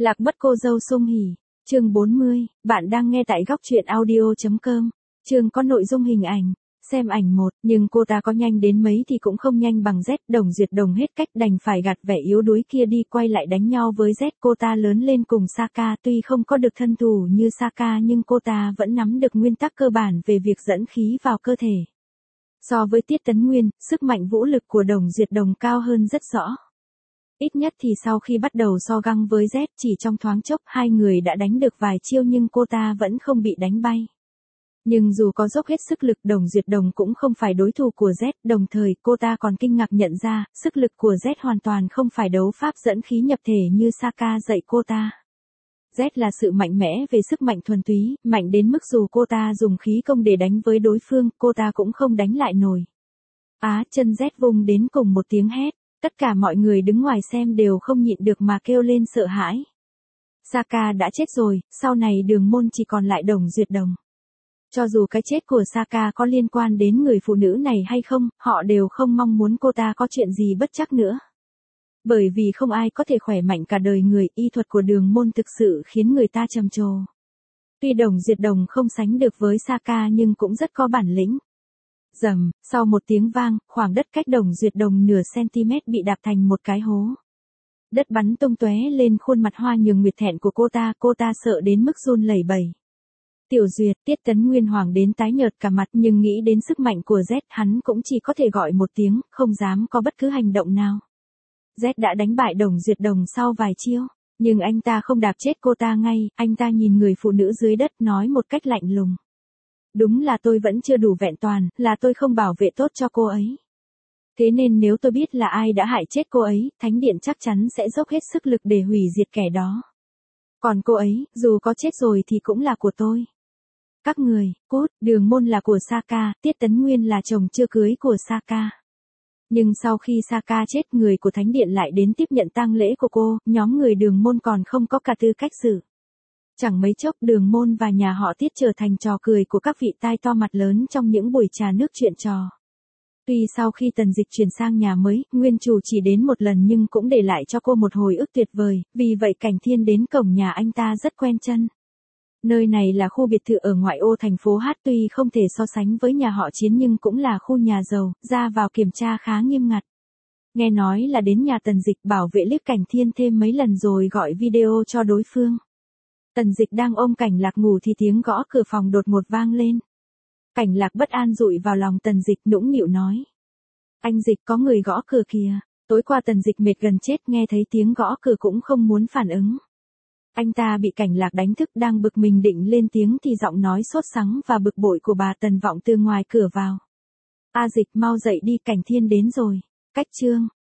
Lạc mất cô dâu Sung Hỉ. Chương 40, bạn đang nghe tại góc truyện audio.com. Chương có nội dung hình ảnh. Xem ảnh 1, nhưng cô ta có nhanh đến mấy thì cũng không nhanh bằng Z. Đồng Duyệt Đồng hết cách đành phải gạt vẻ yếu đuối kia đi quay lại đánh nhau với Z. Cô ta lớn lên cùng Saka, tuy không có được thân thủ như Saka nhưng cô ta vẫn nắm được nguyên tắc cơ bản về việc dẫn khí vào cơ thể. So với Tiết Tấn Nguyên, sức mạnh vũ lực của Đồng Duyệt Đồng cao hơn rất rõ. Ít nhất thì sau khi bắt đầu so găng với Z, chỉ trong thoáng chốc hai người đã đánh được vài chiêu nhưng cô ta vẫn không bị đánh bay. Nhưng dù có dốc hết sức lực, Đồng Duyệt Đồng cũng không phải đối thủ của Z, đồng thời cô ta còn kinh ngạc nhận ra, sức lực của Z hoàn toàn không phải đấu pháp dẫn khí nhập thể như Saka dạy cô ta. Z là sự mạnh mẽ về sức mạnh thuần túy, mạnh đến mức dù cô ta dùng khí công để đánh với đối phương, cô ta cũng không đánh lại nổi. Chân Z vung đến cùng một tiếng hét. Tất cả mọi người đứng ngoài xem đều không nhịn được mà kêu lên sợ hãi. Saka đã chết rồi, sau này Đường Môn chỉ còn lại Đồng Duyệt Đồng. Cho dù cái chết của Saka có liên quan đến người phụ nữ này hay không, họ đều không mong muốn cô ta có chuyện gì bất trắc nữa. Bởi vì không ai có thể khỏe mạnh cả đời người, y thuật của Đường Môn thực sự khiến người ta trầm trồ. Tuy Đồng Duyệt Đồng không sánh được với Saka nhưng cũng rất có bản lĩnh. Rầm, sau một tiếng vang, khoảng đất cách Đồng Duyệt Đồng nửa cm bị đạp thành một cái hố. Đất bắn tung tóe lên khuôn mặt hoa nhường nguyệt thẹn của cô ta sợ đến mức run lẩy bẩy. Tiểu Duyệt, Tiết Tấn Nguyên hoảng đến tái nhợt cả mặt nhưng nghĩ đến sức mạnh của Z, hắn cũng chỉ có thể gọi một tiếng, không dám có bất cứ hành động nào. Z đã đánh bại Đồng Duyệt Đồng sau vài chiêu, nhưng anh ta không đạp chết cô ta ngay, anh ta nhìn người phụ nữ dưới đất nói một cách lạnh lùng. Đúng là tôi vẫn chưa đủ vẹn toàn, là tôi không bảo vệ tốt cho cô ấy. Thế nên nếu tôi biết là ai đã hại chết cô ấy, Thánh Điện chắc chắn sẽ dốc hết sức lực để hủy diệt kẻ đó. Còn cô ấy, dù có chết rồi thì cũng là của tôi. Các người, cút, Đường Môn là của Saka, Tiết Tấn Nguyên là chồng chưa cưới của Saka. Nhưng sau khi Saka chết, người của Thánh Điện lại đến tiếp nhận tang lễ của cô, nhóm người Đường Môn còn không có cả tư cách xử. Chẳng mấy chốc Đường Môn và nhà họ Tiết trở thành trò cười của các vị tai to mặt lớn trong những buổi trà nước chuyện trò. Tuy sau khi Tần Dịch chuyển sang nhà mới, nguyên chủ chỉ đến một lần nhưng cũng để lại cho cô một hồi ức tuyệt vời, vì vậy Cảnh Thiên đến cổng nhà anh ta rất quen chân. Nơi này là khu biệt thự ở ngoại ô thành phố Hát, tuy không thể so sánh với nhà họ Chiến nhưng cũng là khu nhà giàu, ra vào kiểm tra khá nghiêm ngặt. Nghe nói là đến nhà Tần Dịch, bảo vệ liếc Cảnh Thiên thêm mấy lần rồi gọi video cho đối phương. Tần Dịch đang ôm Cảnh Lạc ngủ thì tiếng gõ cửa phòng đột ngột vang lên. Cảnh Lạc bất an dụi vào lòng Tần Dịch, nũng nịu nói. Anh Dịch, có người gõ cửa kìa. Tối qua Tần Dịch mệt gần chết, nghe thấy tiếng gõ cửa cũng không muốn phản ứng. Anh ta bị Cảnh Lạc đánh thức, đang bực mình định lên tiếng thì giọng nói sốt sắng và bực bội của bà Tần vọng từ ngoài cửa vào. Dịch, mau dậy đi, Cảnh Thiên đến rồi. Cách chương.